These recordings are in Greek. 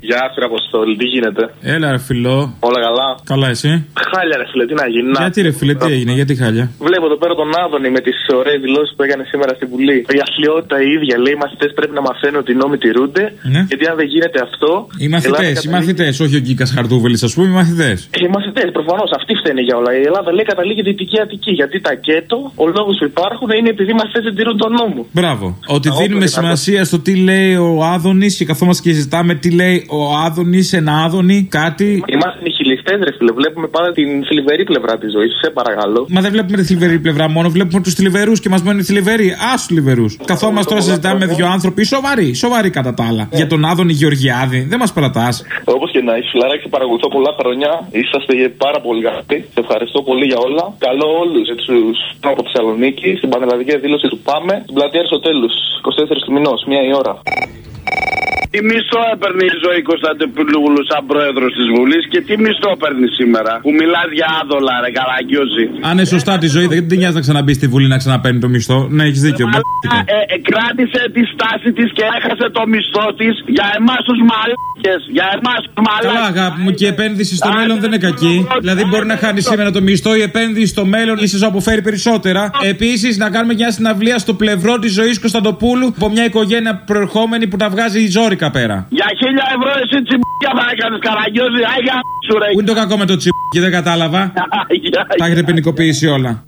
Γεια σου, Αποστόλη, τι γίνεται? Έλα, ρε φιλό. Όλα καλά. Καλά, εσύ? Χάλια, ρε φίλε, τι να γίνει. Γιατί, ρε φίλε, τι έγινε, γιατί χάλια? Βλέπω εδώ πέρα τον Άδωνη με τις ωραίες δηλώσεις που έκανε σήμερα στην Βουλή. Η αθλειότητα η ίδια λέει: οι μαθητές πρέπει να μαθαίνουν ότι οι νόμοι τηρούνται. Ναι. Γιατί αν δεν γίνεται αυτό. Οι μαθητές, όχι ο Γκίκας Χαρτούβελης, ας πούμε, οι μαθητές. Οι μαθητές, προφανώς, αυτοί φταίνε για όλα. Η Ελλάδα λέει καταλήγει Δυτική Αττική. Γιατί τα ΚΕΤΟ, ο λόγος που υπάρχουν είναι επειδή οι μαθητές δεν τηρούν τον νόμο. Μπράβο. Ότι δίνουμε σημασία στο τι λέει ο Άδωνης και καθόμαστε και συζητάμε τι λέει ο Άδωνης, ένα Άδωνη, κάτι. Είμαστε νιχιλιστές, ρε φίλε. Βλέπουμε πάντα την θλιβερή πλευρά της ζωής. Σε παρακαλώ. Μα δεν βλέπουμε τη θλιβερή πλευρά μόνο, βλέπουμε τους θλιβερούς και μας μένουν οι θλιβεροί. Άσου θλιβερούς. Καθόμαστε τώρα συζητάμε με δύο άνθρωποι σοβαροί κατά τα άλλα. Για τον Άδωνη Γεωργιάδη, δεν μας παρατάς. Όπως και να έχει, φιλαράκι, σε παρακολουθώ πολλά χρόνια. Είσαστε πάρα πολύ καλοί. Σε ευχαριστώ πολύ για όλα. Καλό όλους τους από Θεσσαλονίκη, στην πανελλαδική εκδήλωση του Πάμε, στην πλατεία Αριστοτέλους, 24 του μηνός, 1 η ώρα. Τι μισθό έπαιρνε η Ζωή Κωνσταντοπούλου σαν πρόεδρος της Βουλής και τι μισθό παίρνει σήμερα? Που μιλάς για άδολα, ρε Καραγκιόζη. Αν είναι σωστά τη Ζωή, δεν την νοιάζει να ξαναμπεί στη Βουλή να ξαναπαίρνει το μισθό. Ναι, έχεις δίκιο. Κράτησε τη στάση της και έχασε το μισθό της για εμάς τους μαλάκες. Για εμάς τους μαλάκες. Καλά, αγάπη μου, και η επένδυση στο μέλλον δεν είναι κακή. Δηλαδή, μπορεί να χάνει σήμερα το μισθό, η επένδυση στο μέλλον ίσως αποφέρει περισσότερα. Επίσης, να κάνουμε μια συναυλία στο πλευρό της Ζωής Κωνσταντοπούλου από μια οικογένεια προερχόμενη που τα βγάζει η ζόρικα πέρα. Για 1.000 ευρώ εσύ τσιμπούκια θα έκανες, Καραγκιόζη. Πού είναι το κακό με το τσιμπούκι, δεν κατάλαβα. Τα έχετε ποινικοποιήσει όλα.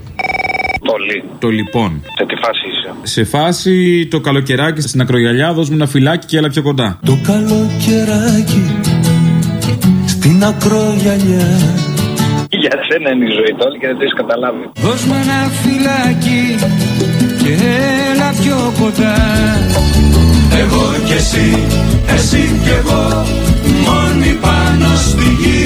Το λοιπόν. Σε τι φάση είσαι? Σε φάση το καλοκαιράκι στην ακρογιαλιά, δώσ' μου ένα φυλάκι και έλα πιο κοντά. Το καλοκαιράκι στην ακρογιαλιά. Για σένα είναι η ζωή τώρα και δεν το έχεις καταλάβει. Δώσ' μου ένα φυλάκι και έλα πιο κοντά. Εγώ κι εσύ, εσύ κι εγώ, μόνοι πάνω στη γη.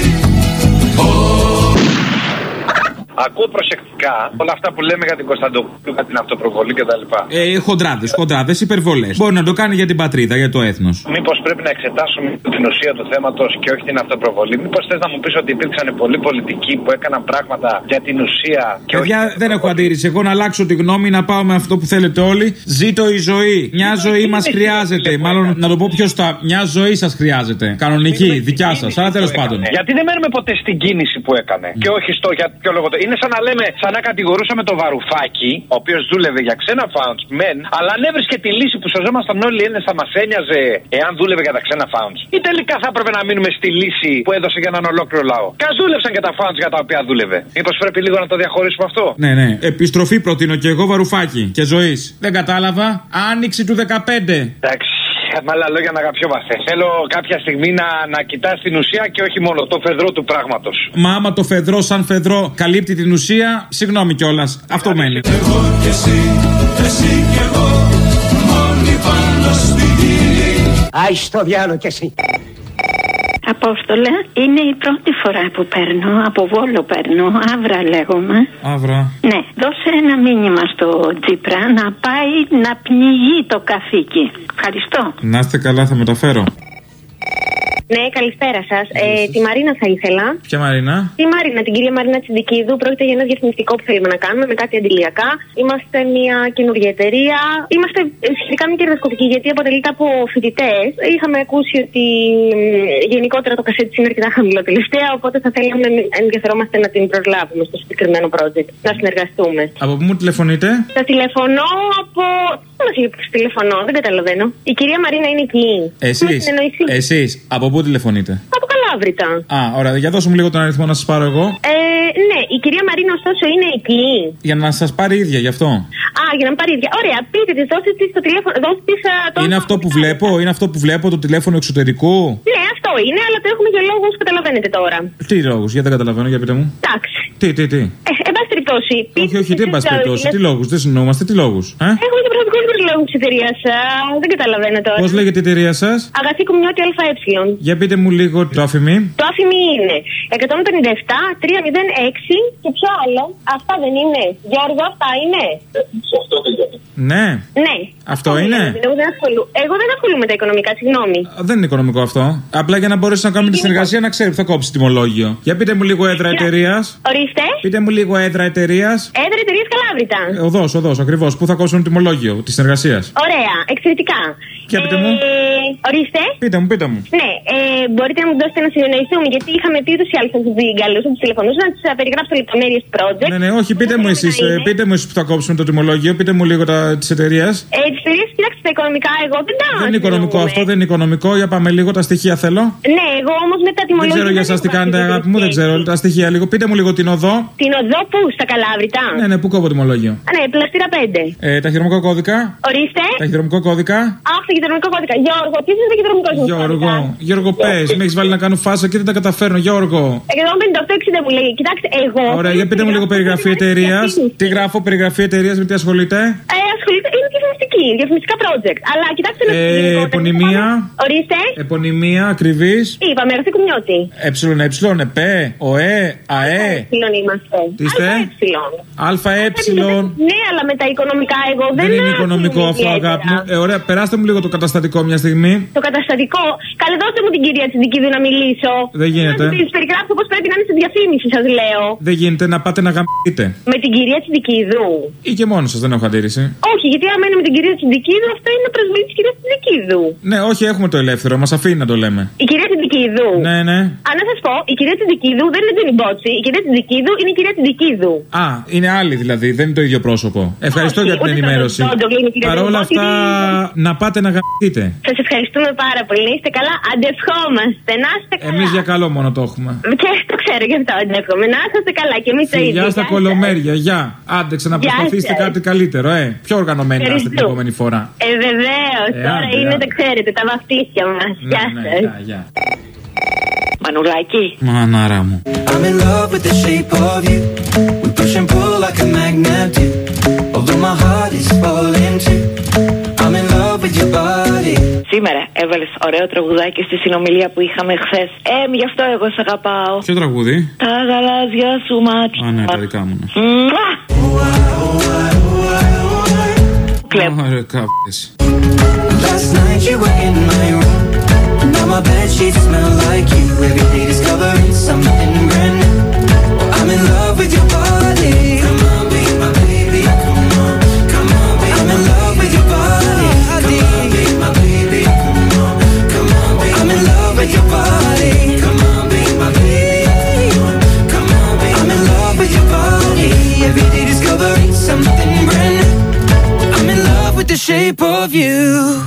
Ακούω προσεκτικά όλα αυτά που λέμε για την Κωνσταντοπούλου, για την αυτοπροβολή κτλ. Χοντράδες, υπερβολές. Μπορεί να το κάνει για την πατρίδα, για το έθνος. Μήπως πρέπει να εξετάσουμε την ουσία του θέματος και όχι την αυτοπροβολή? Μήπως θες να μου πεις ότι υπήρξαν πολλοί πολιτικοί που έκαναν πράγματα για την ουσία και όχι. Δεν έχω αντίρρηση. Εγώ να αλλάξω τη γνώμη, να πάω με αυτό που θέλετε όλοι. Ζήτω η ζωή. Μια ζωή μας χρειάζεται. Μάλλον να το πω πιο στα. Μια ζωή σας χρειάζεται. Κανονική, δικιά σας. Αλλά τέλος πάντων. Γιατί δεν μένουμε ποτέ στην κίνηση που έκανε και όχι στο για ποιο λόγο. Είναι σαν να λέμε, σαν να κατηγορούσαμε τον Βαρουφάκη, ο οποίος δούλευε για ξένα founds, μεν, αλλά αν έβρισκε τη λύση που σωζόμασταν όλοι οι Έλληνες, θα μας ένοιαζε εάν δούλευε για τα ξένα founds? Ή τελικά θα έπρεπε να μείνουμε στη λύση που έδωσε για έναν ολόκληρο λαό? Κας δούλεψαν και τα founds για τα οποία δούλευε. Μήπως πρέπει λίγο να το διαχωρίσουμε αυτό? Ναι. Επιστροφή προτείνω και εγώ, Βαρουφάκη και Ζωής. Δεν κατάλαβα. Άνοιξη του 15. Εντάξει. Με άλλα λόγια, να αγαπιόμαστε. Θέλω κάποια στιγμή να κοιτάς την ουσία και όχι μόνο το φεδρό του πράγματος. Μα άμα το φεδρό σαν φεδρό καλύπτει την ουσία, συγγνώμη κιόλας. Αυτό μένει. Εγώ κι εσύ, εσύ κι εγώ, μόνοι πάνω στη γη. Άι στο διάλογο κι εσύ. Απόστολε, είναι η πρώτη φορά που παίρνω, από Βόλο παίρνω, Αύρα λέγομαι. Αύρα. Ναι, δώσε ένα μήνυμα στο Τσίπρα να πάει να πνιγεί το καθήκη. Ευχαριστώ. Να είστε καλά, θα μεταφέρω. Ναι, καλησπέρα σας. Τη Μαρίνα θα ήθελα. Ποια Μαρίνα? Τη Μαρίνα, την κυρία Μαρίνα Τσιντικίδου. Πρόκειται για ένα διαφημιστικό που θέλουμε να κάνουμε με κάτι αντιλιακά. Είμαστε μια καινούργια εταιρεία. Είμαστε σχετικά μη κερδοσκοπικοί γιατί αποτελείται από φοιτητές. Είχαμε ακούσει ότι γενικότερα το κασέτι είναι αρκετά χαμηλό τελευταία. Οπότε θα θέλαμε, ενδιαφερόμαστε να την προσλάβουμε στο συγκεκριμένο project. Να συνεργαστούμε. Από πού μου τηλεφωνείτε? Θα τηλεφωνώ από. Τηλεφωνώ, δεν καταλαβαίνω. Η κυρία Μαρίνα είναι εκεί. Εσείς, από πού τηλεφωνείτε? Από Καλάβρητα. Α, ωραία, για δώσω μου λίγο τον αριθμό να σας πάρω εγώ. Ναι, η κυρία Μαρίνα ωστόσο είναι εκεί. Για να σας πάρει ίδια, γι' αυτό. Α, για να με πάρει ίδια. Ωραία, πείτε της, δώστε της το τηλέφωνο. Είναι αυτό που βλέπω, είναι αυτό που βλέπω, το τηλέφωνο εξωτερικού. Ναι, αυτό είναι, αλλά το έχουμε για λόγους, καταλαβαίνετε τώρα. Τι λόγους, γιατί δεν καταλαβαίνω, για πείτε μου. Εντάξει. Τι. Εν πάση περιπτώσει. Όχι, τι εν πάση περιπτώσει. Τι λόγους, δεν συνεννοούμαστε, τι λόγους. Έχουμε και προσωπικούς λόγους της εταιρείας. Δεν καταλαβαίνω τώρα. Πώς λέγεται η εταιρεία σας? Αγαθή Κομιώτη ΑΕ. Για πείτε μου λίγο το άφημι. Το άφημι είναι 157-306 και ποιο άλλο? Αυτά δεν είναι? Γιώργο, αυτά είναι? Ναι. Αυτό είναι? Εγώ δεν ασχολούμαι με τα οικονομικά, συγγνώμη. Δεν είναι οικονομικό αυτό. Απλά για να μπορέσει να κάνουμε τη συνεργασία να ξέρει που θα κόψει τιμολόγιο. Για πείτε μου λίγο έδρα εταιρείας. Ορίστε. Πείτε μου λίγο έδρα εταιρείας. Έδρα εταιρείας Καλάβρητα. Καλάβρητα. Οδός, ακριβώς. Πού θα κόψουν το τιμολόγιο της συνεργασίας. Ωραία, εξαιρετικά. Και πείτε μου. Ορίστε. Πείτε μου. Ναι, μπορείτε να μου δώσετε να συνεννοηθούμε, γιατί είχαμε πει ούτως ή άλλως να τους καλούσαμε τους τηλεφωνούς να τους περιγράψω λεπτομέρειες του project. Ναι, όχι, πείτε μου εσείς που θα κόψουν το τιμολόγιο, πείτε μου λίγο της εταιρείας. Τις εταιρείες, κοιτάξτε, τα οικονομικά εγώ δεν τα. Δεν είναι οικονομικό αυτό, δεν είναι οικονομικό. Για πάμε λίγο τα στοιχεία θέλω. Ναι, εγώ όμως με τα τιμολόγια. Δεν ξέρω για εσάς τι κάνετε, αγάπη μου, δεν ξέρω τα στοιχεία λίγο. Πείτε μου λίγο την οδό. Την οδό πού, στα Καλάβρητα. Ναι, πού κόβω τιμολόγιο. Ναι, πλαστήρα 5. Ταχυδρομικό κώδικα. Ορίστε. Ταχυδρομικό κώδικα. Αχ, ταχυδρομικό κώδικα. Γιώργο, τι είναι ταχυδρομικό κώδικα. Γιώργο, πες, με έχεις βάλει να κάνω φάσα και δεν τα καταφέρνω, Γιώργο. 158-60 μου λέει. Κοιτάξτε, εγώ. Ωραία, για πείτε μου λίγο περιγραφή εταιρείας. Τι γράφω, περιγραφή εταιρείας, με τι ασχολείται. Ασχολείται, είναι διαφημιστικά project. Αλλά κοιτάξτε να επωνυμία. Ορίστε. Επωνυμία, ακριβής. Είπαμε, Ρωσή Κουμιώτη. ΕΕ, ΟΕ, ΑΕ. Είμαστε. Τι είστε? ΑΕ. Ναι, αλλά με τα οικονομικά εγώ δεν είναι οικονομικό αυτό, αγάπη μου. Ωραία, περάστε μου λίγο το καταστατικό μια στιγμή. Το καταστατικό. Καλέ, δώστε μου την κυρία Τσιντικίδου να μιλήσω. Δεν γίνεται. Να της περιγράψω πώς πρέπει να είναι στη διαφήμιση, σας λέω. Δεν γίνεται, να πάτε να γαμπείτε. Με την κυρία Τσιντικίδου. Ή και μόνο σας, δεν έχω αντίρρηση. Όχι, γιατί άμα είναι με την κυρία Τσιντικίδου, αυτό είναι προσβολή της κυρίας Τσιντικίδου. Ναι, όχι, έχουμε το ελεύθερο, μας αφήνει να το λέμε. Η κυρία Τσιντικίδου. Ναι. Αν να σας πω, η κυρία Τσιντικίδου δεν είναι την Μπότση. Η κυρία Τσιντικίδου είναι η κυρία Τσιντικίδου. Α, είναι άλλη δηλαδή, δεν είναι το ίδιο πρόσωπο. Ευχαριστώ για την ενημέρωση. Παρ' όλα αυτά, να πάτε να γαμπείτε. Σας ευχαριστούμε πάρα πολύ. Είστε καλά, αντευχόμαστε. Να είστε καλά. Εμείς για καλό μόνο το έχουμε. Και το ξέρω γι' αυτό αντεύχομαι. Να είστε καλά και εμείς το ίδιο. Γεια στα κολομέρια, γεια. Άντε, ξαναπροσπαθήστε κάτι καλύτερο, Πιο οργανωμένοι να είστε την επόμενη φορά. Βεβαίως. Τώρα είναι, το ξέρετε, τα βαφτίσια μας. Γεια σας. Μανουλάκι. Μανάρα μου. I'm in love with the shape of you. We push and pull like a magnet do. Although my heart is falling too. I'm in love with your body. Σήμερα έβαλες ωραίο τραγουδάκι στη συνομιλία που είχαμε χθες. Γι' αυτό εγώ σε αγαπάω. Ποιο τραγούδι? Τα γαλάζια σου μάτια. Α, ναι, τα δικά μου. Κλαίω. Last night you were in my room. Now my bed sheets smell like you. Every day discovering something brand new. I'm in love with your body. Come on, be my baby. Come on, come on, be I'm in love with your body. Come on, be my baby. Come on, come on, be I'm in love with your body. Come on, be my baby. Come on, be I'm in love with your body. Every day discovering something brand new. I'm in love with the shape of you.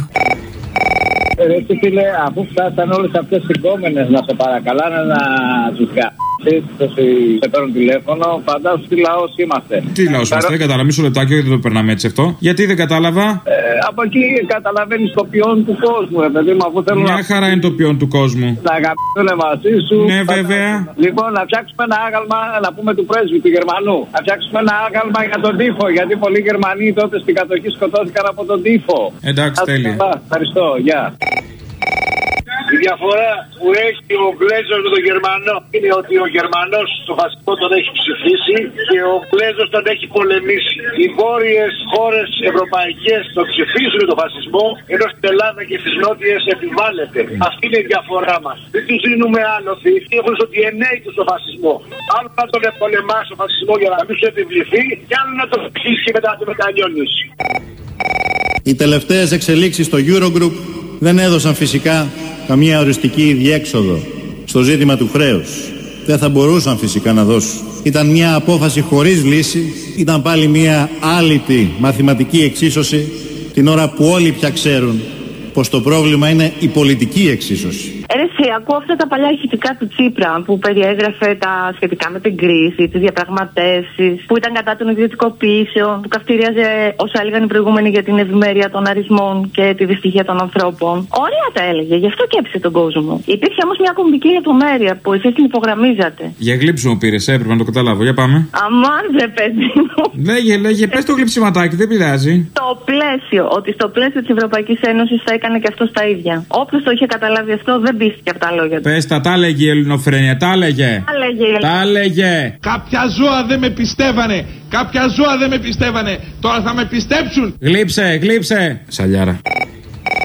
Ρε φίλε, αφού φτάσαν όλες αυτές τις κόμενες να σε παρακαλάνε να τους γαμπήσεις, σε παίρνουν τηλέφωνο, φαντάσου τι λαός είμαστε. Τι λαός είμαστε, δεν κατάλαβα, μισό λεπτάκι, δεν το περνάμε έτσι αυτό. Γιατί δεν κατάλαβα? Από εκεί καταλαβαίνεις το ποιόν του κόσμου, ρε παιδί μου, αφού θέλουν. Μια χαρά είναι το ποιόν του κόσμου. Να γαμπήσουν μαζί σου. Ναι, βέβαια. Λοιπόν, να φτιάξουμε ένα άγαλμα, να πούμε του πρέσβη του Γερμανού. Να φτιάξουμε ένα άγαλμα για τον τύφο, γιατί πολλοί Γερμανοί τότε στην κατοχή σκοτώθηκαν από τον τύφο. Εντάξει, τέλεια. Ευχαριστώ, γεια. Η διαφορά που έχει ο Γκλέζος με τον Γερμανό είναι ότι ο Γερμανός το φασισμό τον έχει ψηφίσει και ο Γκλέζος τον έχει πολεμήσει. Οι βόρειες χώρες ευρωπαϊκές τον ψηφίζουν τον φασισμό, ενώ στην Ελλάδα και στις νότιες επιβάλλεται. Αυτή είναι η διαφορά μας. Δεν τους δίνουμε άλοθη, έχουν ότι ενέχει τους τον φασισμό. Άλλο να τον πολεμάσει ο φασισμό για να μην σου επιβληθεί, και άλλο να τον ψήσει και μετά να τον μετανιώνεις. Οι τελευταίες εξελίξεις στο Eurogroup δεν έδωσαν φυσικά καμία οριστική διέξοδο στο ζήτημα του χρέους. Δεν θα μπορούσαν φυσικά να δώσουν. Ήταν μια απόφαση χωρίς λύση, ήταν πάλι μια άλυτη μαθηματική εξίσωση, την ώρα που όλοι πια ξέρουν πως το πρόβλημα είναι η πολιτική εξίσωση. Εσύ, ακούω αυτά τα παλιά ηχητικά του Τσίπρα που περιέγραφε τα σχετικά με την κρίση, τις διαπραγματεύσεις, που ήταν κατά των ιδιωτικοποιήσεων, που καυτήριαζε όσα έλεγαν οι προηγούμενοι για την ευημερία των αρισμών και τη δυστυχία των ανθρώπων. Ωραία τα έλεγε, γι' αυτό και έψε τον κόσμο. Υπήρχε όμως μια κομβική λεπτομέρεια που εσείς την υπογραμμίζατε. Για γλύψιμο πήρες, έπρεπε να το καταλάβω. Για πάμε. Αμάν, ρε παιδί μου. Λέγε, πες το γλυψιματάκι, δεν πειράζει. Το πλαίσιο, ότι στο πλαίσιο της Ευρωπαϊκής Ένωσης θα έκανε και αυτό τα ίδια. Όποιος το είχε καταλάβει αυτό, δεν πίστηκε από τα λόγια του. Πες τα έλεγε η ελληνοφρένεια, τα έλεγε. Τα έλεγε. Κάποια ζώα δεν με πιστεύανε. Κάποια ζώα δεν με πιστεύανε. Τώρα θα με πιστέψουν. Γλύψε. Σαλιάρα.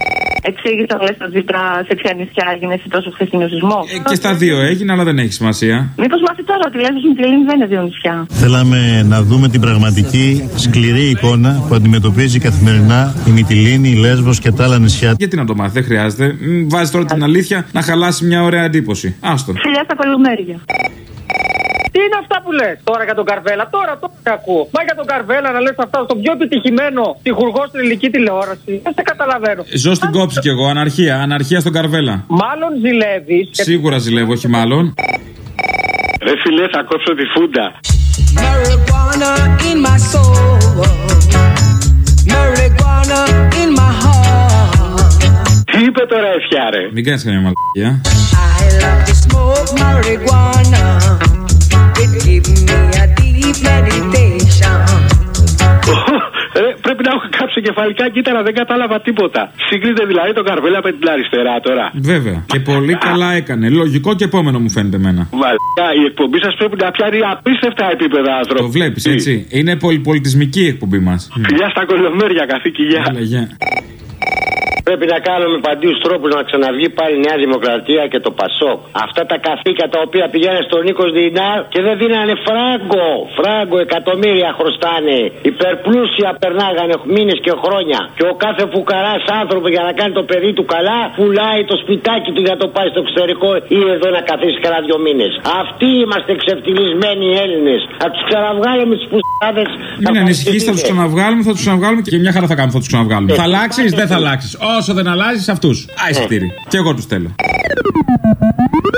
Εξήγησε ο Λες το Τσίπρα σε ποια νησιά έγινε σε τόσο χθεσινό σεισμό. Και στα δύο έγινε, αλλά δεν έχει σημασία. Μήπως μάθει τώρα ότι Λέσβος Μυτιλήνη δεν είναι δύο νησιά. Θέλαμε να δούμε την πραγματική σκληρή εικόνα που αντιμετωπίζει καθημερινά η Μυτιλήνη, η Λέσβος και τα άλλα νησιά. Γιατί να το μάθει, δεν χρειάζεται. Βάζει τώρα την αλήθεια να χαλάσει μια ωραία εντύπωση. Άστον. Φιλιά στα κολομέρια. Τι είναι αυτά που λες τώρα για τον Καρβέλα, τώρα ακούω. Μα για τον Καρβέλα να λες αυτά στον πιο επιτυχημένο τυχουργό στην ελληνική τηλεόραση. Δεν σε καταλαβαίνω. Ζω στην κόψη κι εγώ, αναρχία στον Καρβέλα. Μάλλον ζηλεύεις. Σίγουρα ζηλεύω, όχι μάλλον. Ρε φιλέ, θα κόψω τη φούντα. Marijuana in my soul, marijuana in my heart. Τι είπε τώρα ευχιά ρε? Μην κάνεις καμία μαλακία. I love to smoke marijuana. It gives me a deep meditation. Πρέπει να έχω κάψει κεφαλικά κύτταρα, δεν κατάλαβα τίποτα. Σύγκριτε δηλαδή τον Καρβέλα με την αριστερά τώρα. Βέβαια. Και πολύ καλά έκανε. Λογικό και επόμενο μου φαίνεται εμένα. Μαλάκα, η εκπομπή σας πρέπει να πιάνει απίστευτα επίπεδα άνθρωπου. Το βλέπεις έτσι. Είναι πολυπολιτισμική η εκπομπή μας. Φιλιά στα κολομέρια, καθήκη, γεια. Πρέπει να κάνουμε παντίους τρόπους να ξαναβγεί πάλι η Νέα Δημοκρατία και το Πασόκ. Αυτά τα καθήκια τα οποία πηγαίνουν στον Νίκος Δινάρ και δεν δίνανε φράγκο, εκατομμύρια χρωστάνε. Υπερπλούσια περνάγανε μήνες και χρόνια. Και ο κάθε φουκαράς άνθρωπος για να κάνει το παιδί του καλά πουλάει το σπιτάκι του για να το πάει στο εξωτερικό ή εδώ να καθίσει καλά 2 μήνες. Αυτοί είμαστε ξεφτυλισμένοι Έλληνες. Θα τους ξαναβγάλουμε τις πουστάδες. Μην ανησυχείς, θα τους ξαναβγάλουμε, και μια χαρά θα κάνουμε, θα τους ξαναβγάλουμε. Θα αλλάξεις, δεν θα αλλάξεις. Όσο δεν αλλάζεις αυτούς. Άισιτήρι. Και εγώ τους θέλω.